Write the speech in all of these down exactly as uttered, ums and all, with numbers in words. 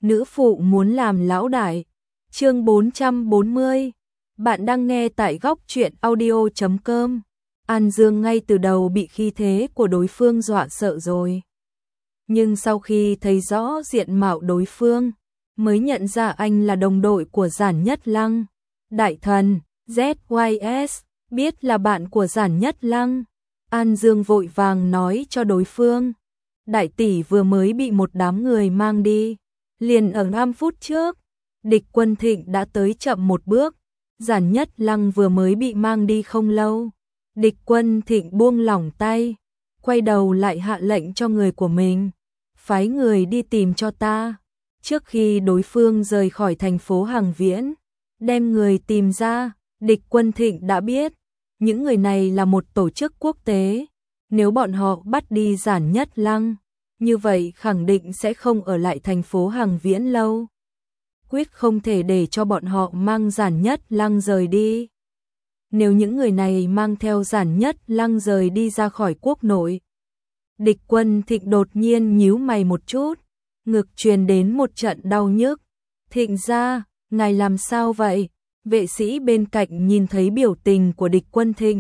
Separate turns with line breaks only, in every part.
nữ phụ muốn làm lão đại. Chương bốn trăm bốn mươi. Bạn đang nghe tại góc truyện audio chấm com. An Dương ngay từ đầu bị khí thế của đối phương dọa sợ rồi. Nhưng sau khi thấy rõ diện mạo đối phương, mới nhận ra anh là đồng đội của Giản Nhất Lăng. Đại thần, Z Y S, biết là bạn của Giản Nhất Lăng. An Dương vội vàng nói cho đối phương. Đại tỷ vừa mới bị một đám người mang đi. Liền ở năm phút trước, địch Quân Thịnh đã tới chậm một bước. Giản Nhất Lăng vừa mới bị mang đi không lâu. Địch Quân Thịnh buông lỏng tay, quay đầu lại hạ lệnh cho người của mình. Phái người đi tìm cho ta. Trước khi đối phương rời khỏi thành phố Hằng Viễn, đem người tìm ra, địch Quân Thịnh đã biết. Những người này là một tổ chức quốc tế. Nếu bọn họ bắt đi Giản Nhất Lăng, như vậy khẳng định sẽ không ở lại thành phố Hằng Viễn lâu. Quyết không thể để cho bọn họ mang Giản Nhất Lăng rời đi. Nếu những người này mang theo Giản Nhất Lăng rời đi ra khỏi quốc nội. Địch Quân Thịnh đột nhiên nhíu mày một chút, ngực truyền đến một trận đau nhức. Thịnh gia, ngài làm sao vậy? Vệ sĩ bên cạnh nhìn thấy biểu tình của địch Quân Thịnh,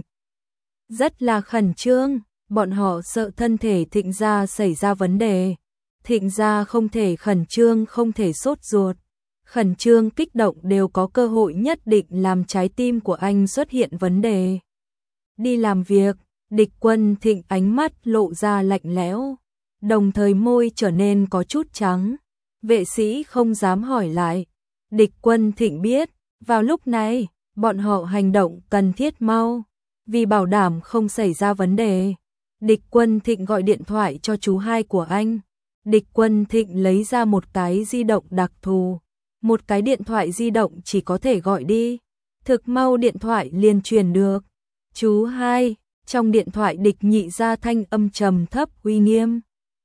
rất là khẩn trương, bọn họ sợ thân thể Thịnh gia xảy ra vấn đề. Thịnh gia không thể khẩn trương, không thể sốt ruột. Khẩn trương kích động đều có cơ hội nhất định làm trái tim của anh xuất hiện vấn đề. Đi làm việc, địch Quân Thịnh ánh mắt lộ ra lạnh lẽo, đồng thời môi trở nên có chút trắng. Vệ sĩ không dám hỏi lại. Địch Quân Thịnh biết, vào lúc này, bọn họ hành động cần thiết mau, vì bảo đảm không xảy ra vấn đề. Địch Quân Thịnh gọi điện thoại cho chú hai của anh. Địch Quân Thịnh lấy ra một cái di động đặc thù. Một cái điện thoại di động chỉ có thể gọi đi. Thực mau điện thoại liền truyền được. Chú hai, trong điện thoại địch nhị ra thanh âm trầm thấp uy nghiêm.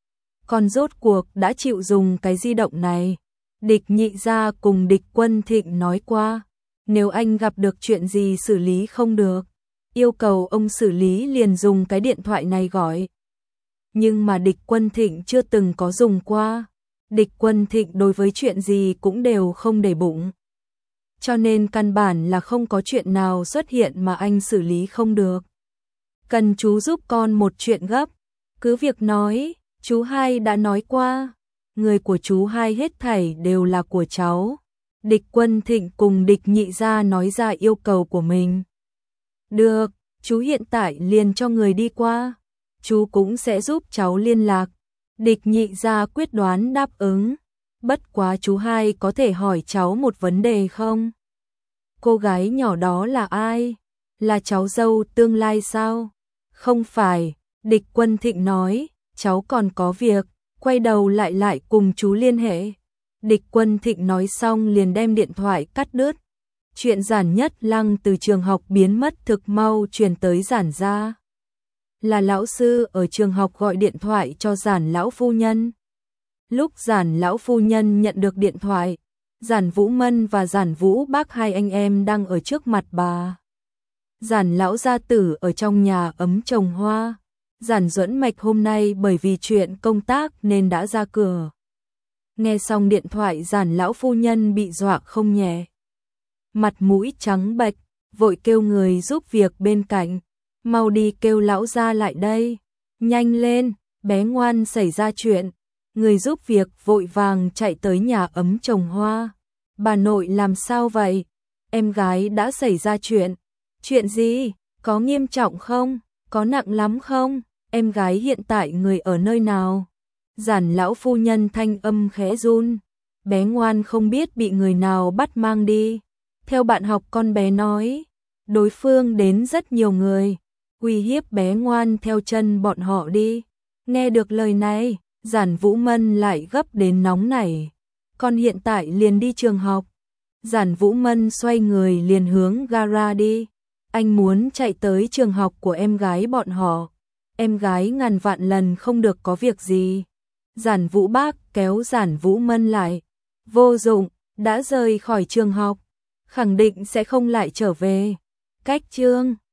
Còn rốt cuộc đã chịu dùng cái di động này. Địch nhị ra cùng địch Quân Thịnh nói qua. Nếu anh gặp được chuyện gì xử lý không được, yêu cầu ông xử lý liền dùng cái điện thoại này gọi. Nhưng mà địch Quân Thịnh chưa từng có dùng qua. Địch Quân Thịnh đối với chuyện gì cũng đều không để bụng. Cho nên căn bản là không có chuyện nào xuất hiện mà anh xử lý không được. Cần chú giúp con một chuyện gấp. Cứ việc nói, chú hai đã nói qua. Người của chú hai hết thảy đều là của cháu. Địch Quân Thịnh cùng địch nhị ra nói ra yêu cầu của mình. Được, chú hiện tại liền cho người đi qua. Chú cũng sẽ giúp cháu liên lạc. Địch nhị ra quyết đoán đáp ứng. Bất quá chú hai có thể hỏi cháu một vấn đề không? Cô gái nhỏ đó là ai? Là cháu dâu tương lai sao? Không phải, địch Quân Thịnh nói, cháu còn có việc, quay đầu lại lại cùng chú liên hệ. Địch Quân Thịnh nói xong liền đem điện thoại cắt đứt. Chuyện Giản Nhất Lăng từ trường học biến mất thực mau truyền tới Giản gia. Là lão sư ở trường học gọi điện thoại cho Giản lão phu nhân. Lúc Giản lão phu nhân nhận được điện thoại, Giản Vũ Mân và Giản Vũ Bác hai anh em đang ở trước mặt bà. Giản lão gia tử ở trong nhà ấm trồng hoa. Giản Duẫn Mạch hôm nay bởi vì chuyện công tác nên đã ra cửa. Nghe xong điện thoại Giản lão phu nhân bị dọa không nhẹ. Mặt mũi trắng bệch, vội kêu người giúp việc bên cạnh. Mau đi kêu lão gia lại đây. Nhanh lên, bé ngoan xảy ra chuyện. Người giúp việc vội vàng chạy tới nhà ấm trồng hoa. Bà nội làm sao vậy? Em gái đã xảy ra chuyện. Chuyện gì? Có nghiêm trọng không? Có nặng lắm không? Em gái hiện tại người ở nơi nào? Giản lão phu nhân thanh âm khẽ run. Bé ngoan không biết bị người nào bắt mang đi. Theo bạn học con bé nói, đối phương đến rất nhiều người, uy hiếp bé ngoan theo chân bọn họ đi. Nghe được lời này, Giản Vũ Mân lại gấp đến nóng nảy. Con hiện tại liền đi trường học. Giản Vũ Mân xoay người liền hướng gara đi. Anh muốn chạy tới trường học của em gái bọn họ. Em gái ngàn vạn lần không được có việc gì. Giản Vũ Bác kéo Giản Vũ Mân lại. Vô dụng, đã rời khỏi trường học, khẳng định sẽ không lại trở về. Cách chương